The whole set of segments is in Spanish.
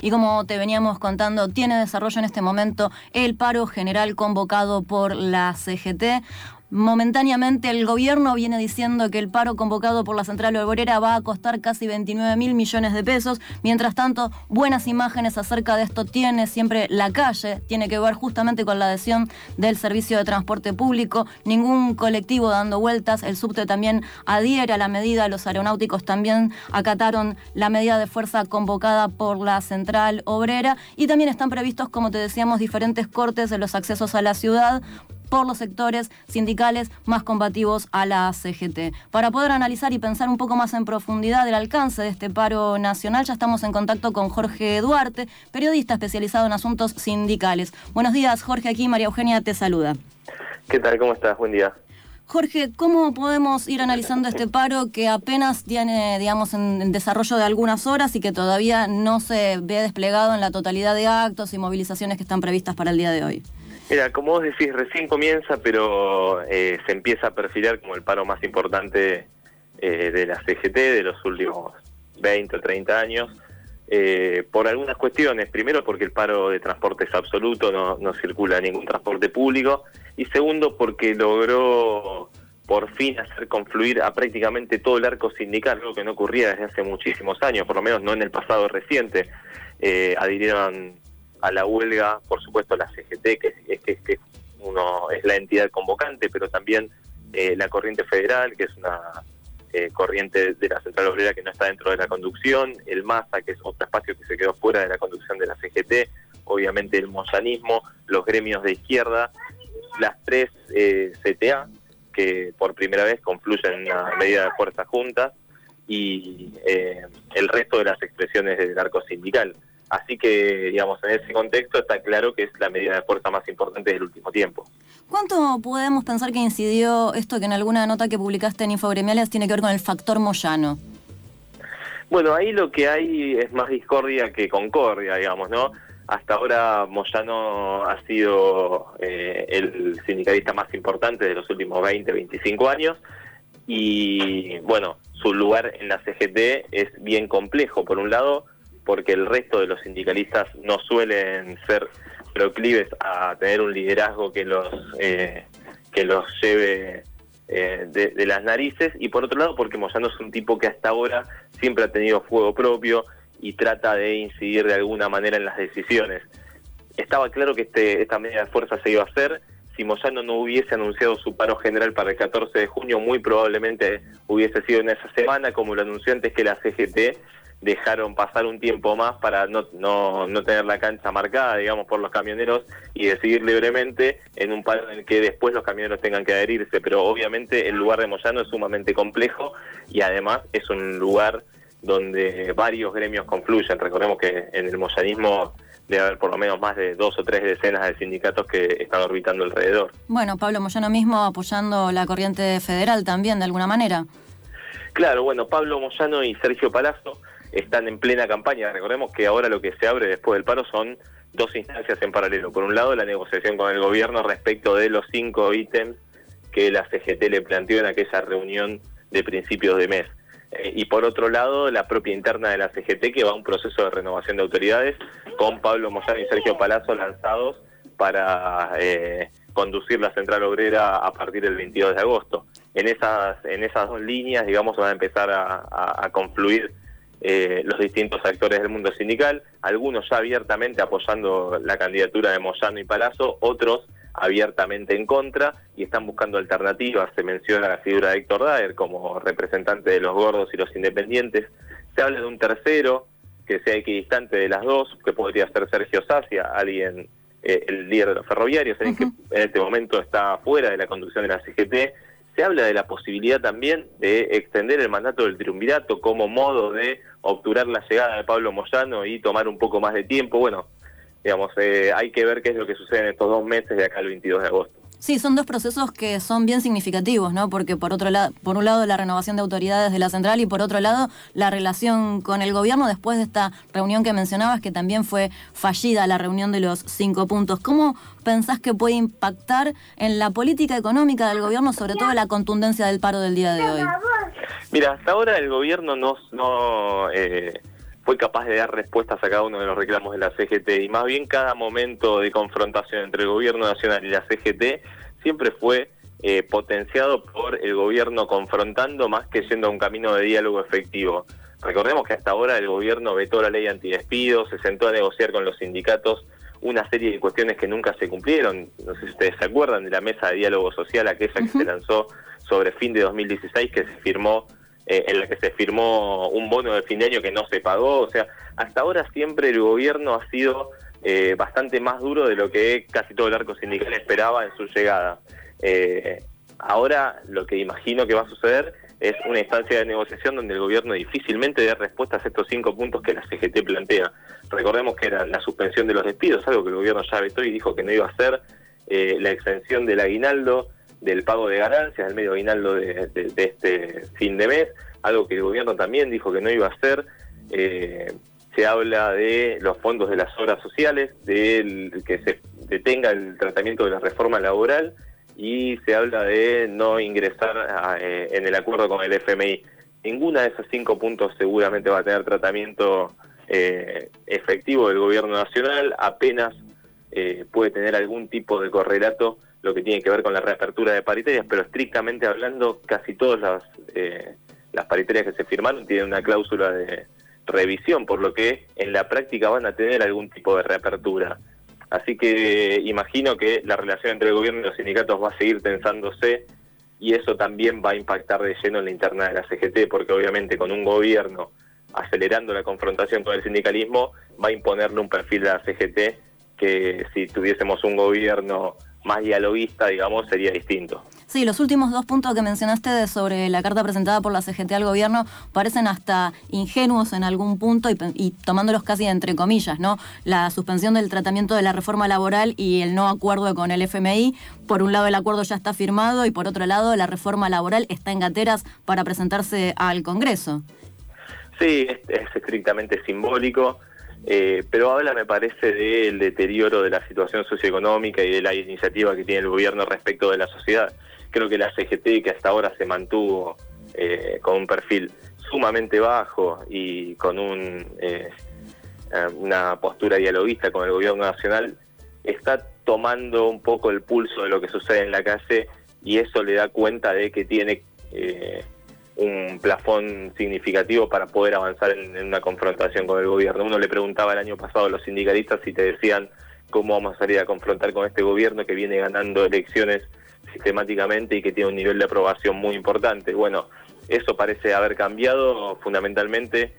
y como te veníamos contando, tiene desarrollo en este momento el paro general convocado por la CGT. Momentáneamente el gobierno viene diciendo que el paro convocado por la Central Obrera va a costar casi 29.000 millones de pesos. Mientras tanto, buenas imágenes acerca de esto tiene siempre la calle. Tiene que ver justamente con la adhesión del servicio de transporte público. Ningún colectivo dando vueltas. El subte también adhiere a la medida. Los aeronáuticos también acataron la medida de fuerza convocada por la Central Obrera. Y también están previstos, como te decíamos, diferentes cortes de los accesos a la ciudad por los sectores sindicales más combativos a la CGT. Para poder analizar y pensar un poco más en profundidad el alcance de este paro nacional, ya estamos en contacto con Jorge Duarte, periodista especializado en asuntos sindicales. Buenos días, Jorge, aquí María Eugenia te saluda. ¿Qué tal? ¿Cómo estás? Buen día. Jorge, ¿cómo podemos ir analizando este paro que apenas tiene, digamos, en desarrollo de algunas horas y que todavía no se ve desplegado en la totalidad de actos y movilizaciones que están previstas para el día de hoy? Mira, como vos decís, recién comienza, pero se empieza a perfilar como el paro más importante de la CGT de los últimos 20 o 30 años, por algunas cuestiones. Primero, porque el paro de transporte es absoluto, no circula ningún transporte público. Y segundo, porque logró por fin hacer confluir a prácticamente todo el arco sindical, algo que no ocurría desde hace muchísimos años, por lo menos no en el pasado reciente. Adhirieron a la huelga, por supuesto, la CGT, que es la entidad convocante, pero también la Corriente Federal, que es una corriente de la Central Obrera que no está dentro de la conducción, el MASA, que es otro espacio que se quedó fuera de la conducción de la CGT, obviamente el moyanismo, los gremios de izquierda, las tres CTA, que por primera vez confluyen en una medida de fuerza juntas, y el resto de las expresiones del arco sindical. Así que, digamos, en ese contexto está claro que es la medida de fuerza más importante del último tiempo. ¿Cuánto podemos pensar que incidió esto que en alguna nota que publicaste en Infogremiales tiene que ver con el factor Moyano? Bueno, ahí lo que hay es más discordia que concordia, digamos, ¿no? Hasta ahora Moyano ha sido el sindicalista más importante de los últimos 20, 25 años y, bueno, su lugar en la CGT es bien complejo. Por un lado, porque el resto de los sindicalistas no suelen ser proclives a tener un liderazgo que los lleve de las narices, y por otro lado porque Moyano es un tipo que hasta ahora siempre ha tenido fuego propio y trata de incidir de alguna manera en las decisiones. Estaba claro que esta medida de fuerza se iba a hacer. Si Moyano no hubiese anunciado su paro general para el 14 de junio, muy probablemente hubiese sido en esa semana, como lo anunció antes que la CGT. Dejaron pasar un tiempo más para no tener la cancha marcada, digamos, por los camioneros y decidir libremente en un paro en el que después los camioneros tengan que adherirse. Pero obviamente el lugar de Moyano es sumamente complejo y además es un lugar donde varios gremios confluyen. Recordemos que en el moyanismo debe haber por lo menos más de 2 o 3 decenas de sindicatos que están orbitando alrededor. Bueno, Pablo Moyano mismo apoyando la Corriente Federal también, de alguna manera. Claro, bueno, Pablo Moyano y Sergio Palazzo están en plena campaña. Recordemos que ahora lo que se abre después del paro son 2 instancias en paralelo. Por un lado, la negociación con el gobierno respecto de los 5 ítems que la CGT le planteó en aquella reunión de principios de mes. Y por otro lado, la propia interna de la CGT, que va a un proceso de renovación de autoridades con Pablo Moyano y Sergio Palazzo lanzados para conducir la Central Obrera a partir del 22 de agosto. En esas 2 líneas, digamos, van a empezar a confluir los distintos actores del mundo sindical, algunos ya abiertamente apoyando la candidatura de Moyano y Palazzo, otros abiertamente en contra y están buscando alternativas. Se menciona la figura de Héctor Daer como representante de los gordos y los independientes. Se habla de un tercero que sea equidistante de las dos, que podría ser Sergio Sacia, alguien, el líder de los ferroviarios, que en este momento está fuera de la conducción de la CGT. Se habla de la posibilidad también de extender el mandato del triunvirato como modo de obturar la llegada de Pablo Moyano y tomar un poco más de tiempo. Bueno, digamos, hay que ver qué es lo que sucede en estos 2 meses de acá al 22 de agosto. Sí, son 2 procesos que son bien significativos, ¿no? Porque por un lado la renovación de autoridades de la central y por otro lado la relación con el gobierno después de esta reunión que mencionabas, que también fue fallida, la reunión de los 5 puntos. ¿Cómo pensás que puede impactar en la política económica del gobierno, sobre todo la contundencia del paro del día de hoy? Mira, hasta ahora el gobierno no fue capaz de dar respuestas a cada uno de los reclamos de la CGT, y más bien cada momento de confrontación entre el gobierno nacional y la CGT siempre fue potenciado por el gobierno confrontando más que yendo a un camino de diálogo efectivo. Recordemos que hasta ahora el gobierno vetó la ley antidespidos, se sentó a negociar con los sindicatos una serie de cuestiones que nunca se cumplieron. No sé si ustedes se acuerdan de la mesa de diálogo social, aquella que se lanzó sobre fin de 2016, que se firmó, en la que se firmó un bono de fin de año que no se pagó. O sea, hasta ahora siempre el gobierno ha sido bastante más duro de lo que casi todo el arco sindical esperaba en su llegada. Ahora lo que imagino que va a suceder es una instancia de negociación donde el gobierno difícilmente dé respuestas a estos 5 puntos que la CGT plantea. Recordemos que era la suspensión de los despidos, algo que el gobierno ya vetó y dijo que no iba a hacer, la exención del aguinaldo, del pago de ganancias, del medio aguinaldo de este fin de mes, algo que el gobierno también dijo que no iba a hacer. Se habla de los fondos de las obras sociales, de que se detenga el tratamiento de la reforma laboral, y se habla de no ingresar en el acuerdo con el FMI. Ninguna de esos 5 puntos seguramente va a tener tratamiento efectivo del gobierno nacional, apenas puede tener algún tipo de correlato lo que tiene que ver con la reapertura de paritarias, pero estrictamente hablando, casi todas las paritarias que se firmaron tienen una cláusula de revisión, por lo que en la práctica van a tener algún tipo de reapertura. Así que imagino que la relación entre el gobierno y los sindicatos va a seguir tensándose, y eso también va a impactar de lleno en la interna de la CGT, porque obviamente con un gobierno acelerando la confrontación con el sindicalismo va a imponerle un perfil a la CGT que si tuviésemos un gobierno más dialoguista, digamos, sería distinto. Sí, los últimos 2 puntos que mencionaste sobre la carta presentada por la CGT al gobierno parecen hasta ingenuos en algún punto y tomándolos casi entre comillas, ¿no? La suspensión del tratamiento de la reforma laboral y el no acuerdo con el FMI. Por un lado el acuerdo ya está firmado y por otro lado la reforma laboral está en gateras para presentarse al Congreso. Sí, es estrictamente simbólico. Pero habla, me parece, del deterioro de la situación socioeconómica y de la iniciativa que tiene el gobierno respecto de la sociedad. Creo que la CGT, que hasta ahora se mantuvo con un perfil sumamente bajo y con una postura dialoguista con el gobierno nacional, está tomando un poco el pulso de lo que sucede en la calle, y eso le da cuenta de que tiene un plafón significativo para poder avanzar en una confrontación con el gobierno. Uno le preguntaba el año pasado a los sindicalistas y te decían cómo vamos a salir a confrontar con este gobierno que viene ganando elecciones sistemáticamente y que tiene un nivel de aprobación muy importante. Bueno, eso parece haber cambiado fundamentalmente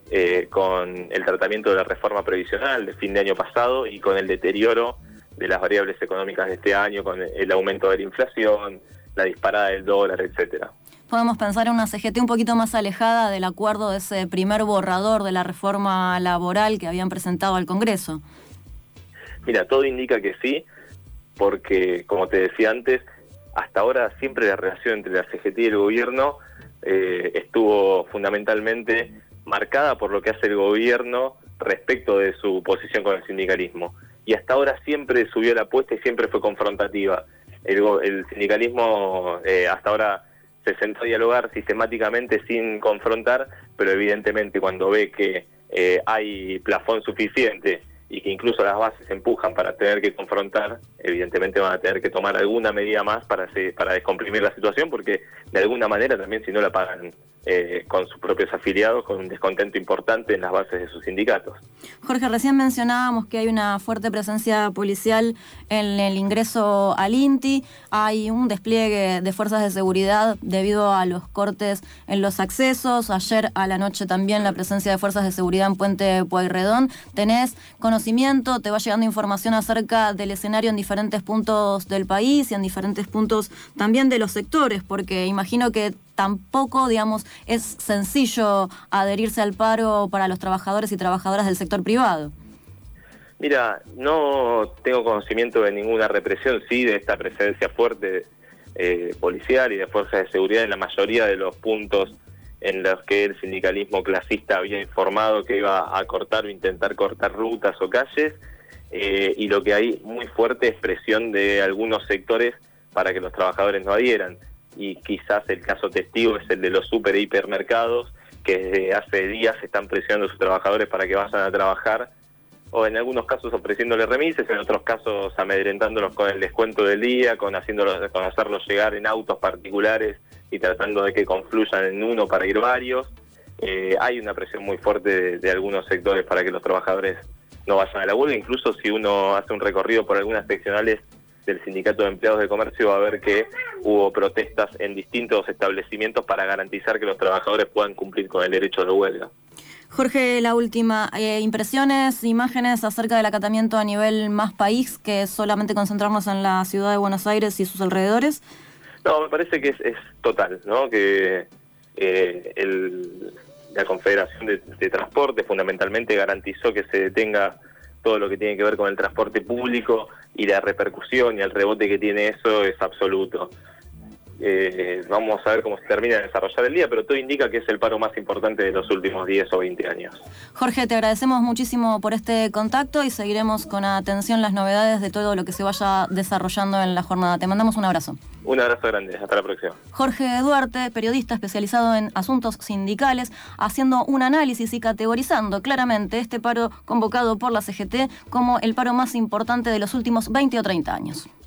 con el tratamiento de la reforma previsional de fin de año pasado y con el deterioro de las variables económicas de este año, con el aumento de la inflación, la disparada del dólar, etcétera. Podemos pensar en una CGT un poquito más alejada del acuerdo de ese primer borrador de la reforma laboral que habían presentado al Congreso. Mira, todo indica que sí, porque, como te decía antes, hasta ahora siempre la relación entre la CGT y el gobierno estuvo fundamentalmente marcada por lo que hace el gobierno respecto de su posición con el sindicalismo. Y hasta ahora siempre subió la apuesta y siempre fue confrontativa. El sindicalismo hasta ahora se sentó a dialogar sistemáticamente sin confrontar, pero evidentemente cuando ve que hay plafón suficiente y que incluso las bases empujan para tener que confrontar, evidentemente van a tener que tomar alguna medida más para descomprimir la situación, porque de alguna manera también, si no la pagan con sus propios afiliados, con un descontento importante en las bases de sus sindicatos. Jorge, recién mencionábamos que hay una fuerte presencia policial en el ingreso al INTI, hay un despliegue de fuerzas de seguridad debido a los cortes en los accesos, ayer a la noche también la presencia de fuerzas de seguridad en Puente Pueyrredón. ¿Tenés conocimiento, te va llegando información acerca del escenario en diferentes puntos del país y en diferentes puntos también de los sectores? Porque imagino que tampoco, digamos, es sencillo adherirse al paro para los trabajadores y trabajadoras del sector privado. Mira, no tengo conocimiento de ninguna represión, sí de esta presencia fuerte policial y de fuerzas de seguridad en la mayoría de los puntos en los que el sindicalismo clasista había informado que iba a cortar o intentar cortar rutas o calles, y lo que hay muy fuerte es presión de algunos sectores para que los trabajadores no adhieran. Y quizás el caso testigo es el de los super hipermercados, que desde hace días están presionando a sus trabajadores para que vayan a trabajar, o en algunos casos ofreciéndoles remises, en otros casos amedrentándolos con el descuento del día, con hacerlos llegar en autos particulares y tratando de que confluyan en uno para ir varios. Hay una presión muy fuerte de algunos sectores para que los trabajadores no vayan a la huelga. Incluso si uno hace un recorrido por algunas seccionales del Sindicato de Empleados de Comercio, va a ver que hubo protestas en distintos establecimientos para garantizar que los trabajadores puedan cumplir con el derecho de huelga. Jorge, la última, impresiones, imágenes acerca del acatamiento a nivel más país, que solamente concentrarnos en la ciudad de Buenos Aires y sus alrededores. No, me parece que es total, ¿no? Que la Confederación de Transporte fundamentalmente garantizó que se detenga todo lo que tiene que ver con el transporte público, y la repercusión y el rebote que tiene eso es absoluto. Vamos a ver cómo se termina de desarrollar el día, pero todo indica que es el paro más importante de los últimos 10 o 20 años. Jorge, te agradecemos muchísimo por este contacto y seguiremos con atención las novedades de todo lo que se vaya desarrollando en la jornada. Te mandamos un abrazo. Un abrazo grande, hasta la próxima. Jorge Duarte, periodista especializado en asuntos sindicales, haciendo un análisis y categorizando claramente este paro convocado por la CGT como el paro más importante de los últimos 20 o 30 años.